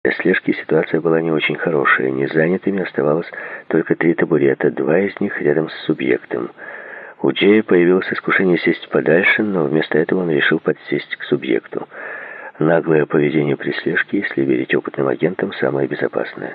Для слежки ситуация была не очень хорошая. Незанятыми оставалось только 3 табурета, 2 из них рядом с субъектом. У Джея появилось искушение сесть подальше, но вместо этого он решил подсесть к субъекту. Наглое поведение при слежке, если верить опытным агентам, самое безопасное.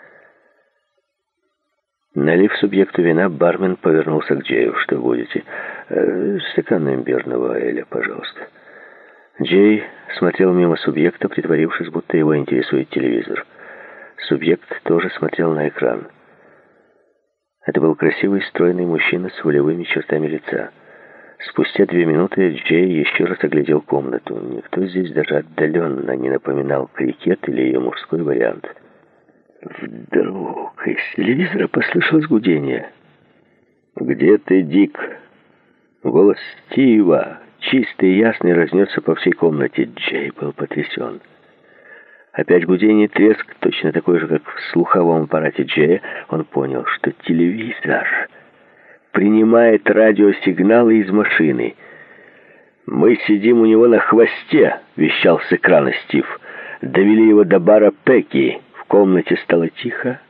Налив субъекту вина, бармен повернулся к Джею. «Что будете?» «Стакан имбирного эля, пожалуйста». Джей смотрел мимо субъекта, притворившись, будто его интересует телевизор. Субъект тоже смотрел на экран. Это был красивый, стройный мужчина с волевыми чертами лица. Спустя 2 минуты Джей еще раз оглядел комнату. Никто здесь даже отдаленно не напоминал крикет или ее мужской вариант. Вдруг из телевизора послышалось гудение. «Где ты, Дик?» Голос Стива, чистый и ясный, разнесся по всей комнате. Джей был потрясен. Опять гудение и треск, точно такой же, как в слуховом аппарате Джея. Он понял, что телевизор принимает радиосигналы из машины. «Мы сидим у него на хвосте», — вещал с экрана Стив. «Довели его до бара Пеки». В комнате стало тихо.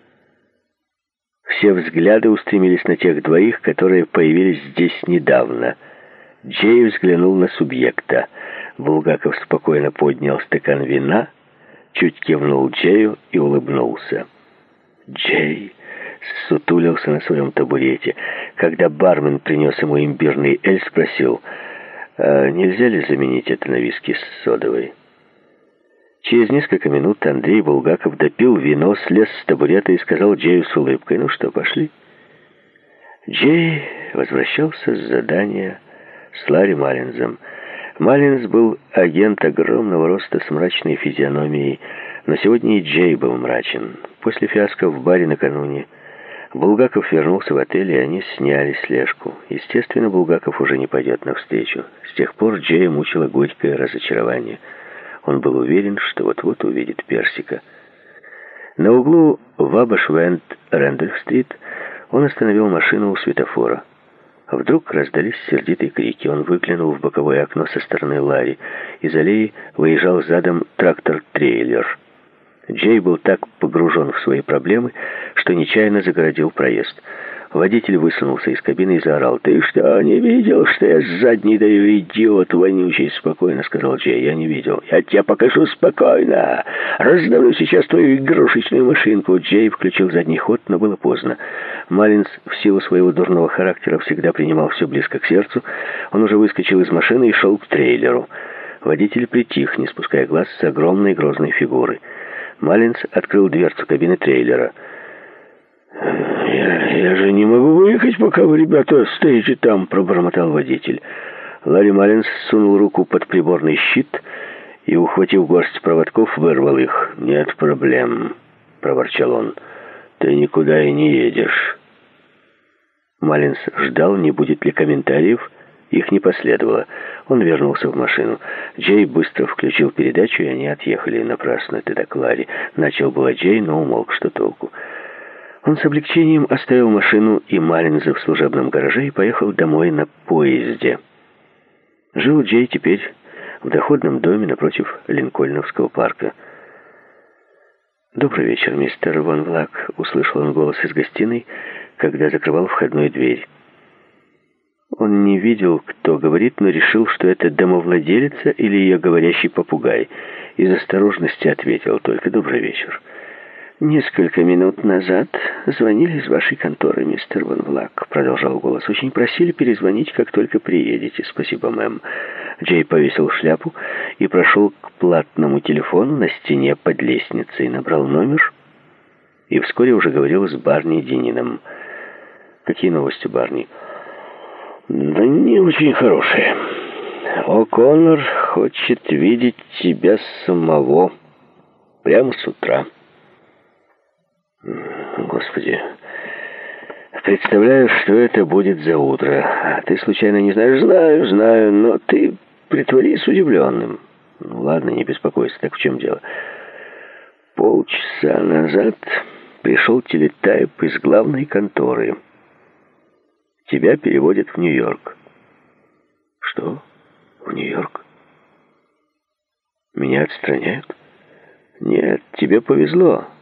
Все взгляды устремились на тех двоих, которые появились здесь недавно. Джей взглянул на субъекта. Булгаков спокойно поднял стакан вина, чуть кивнул Джею и улыбнулся. Джей ссутулился на своем табурете. Когда бармен принес ему имбирный эль, спросил: «А нельзя ли заменить это на виски с содовой?» Через несколько минут Андрей Булгаков допил вино, слез с табурета и сказал Джею с улыбкой: «Ну что, пошли?» Джей возвращался с задания с Ларри Маллинзом. Маллинз был агент огромного роста с мрачной физиономией, но сегодня и Джей был мрачен. После фиаско в баре накануне Булгаков вернулся в отель, и они сняли слежку. Естественно, Булгаков уже не пойдет навстречу. С тех пор Джея мучило горькое разочарование. Он был уверен, что вот-вот увидит Персика. На углу Вабаш-Вент-Рэндольф-стрит он остановил машину у светофора. Вдруг раздались сердитые крики. Он выглянул в боковое окно со стороны Ларри. Из аллеи выезжал задом трактор-трейлер. Джей был так погружен в свои проблемы, что нечаянно загородил проезд. Водитель высунулся из кабины и заорал: «Ты что, не видел, что я с задней даю, идиот вонючий?» «Спокойно», — сказал Джей, — «я не видел». «Я тебе покажу спокойно. Раздавлю сейчас твою игрушечную машинку». Джей включил задний ход, но было поздно. Маллинз в силу своего дурного характера всегда принимал все близко к сердцу. Он уже выскочил из машины и шел к трейлеру. Водитель притих, не спуская глаз с огромной грозной фигуры. Маллинз открыл дверцу кабины трейлера. «Я же не могу выехать, пока вы, ребята, стоите там», — пробормотал водитель. Ларри Маллинз сунул руку под приборный щит и, ухватив горсть проводков, вырвал их. «Нет проблем», — проворчал он. «Ты никуда и не едешь». Маллинз ждал, не будет ли комментариев. Их не последовало. Он вернулся в машину. Джей быстро включил передачу, и они отъехали. «Напрасно ты так, Ларри», — начал было Джей, но умолк, что толку. Он с облегчением оставил машину и Маллинза в служебном гараже и поехал домой на поезде. Жил Джей теперь в доходном доме напротив Линкольновского парка. «Добрый вечер, мистер Ван Влак», — услышал он голос из гостиной, когда закрывал входную дверь. Он не видел, кто говорит, но решил, что это домовладелица или ее говорящий попугай. Из осторожности ответил только: «Добрый вечер». «Несколько минут назад звонили из вашей конторы, мистер Ван Влак», — продолжал голос. «Очень просили перезвонить, как только приедете». «Спасибо, мэм». Джей повесил шляпу и прошел к платному телефону на стене под лестницей, набрал номер и вскоре уже говорил с Барни Динином. «Какие новости, Барни?» «Да не очень хорошие. О'Коннор хочет видеть тебя самого прямо с утра». «Господи, представляю, что это будет за утро. А ты случайно не знаешь?» «Знаю, но ты притворись удивленным». «Ну ладно, не беспокойся, так в чем дело?» «Полчаса назад пришел телетайп из главной конторы. Тебя переводят в Нью-Йорк». «Что? В Нью-Йорк? Меня отстраняют?» Нет, тебе повезло.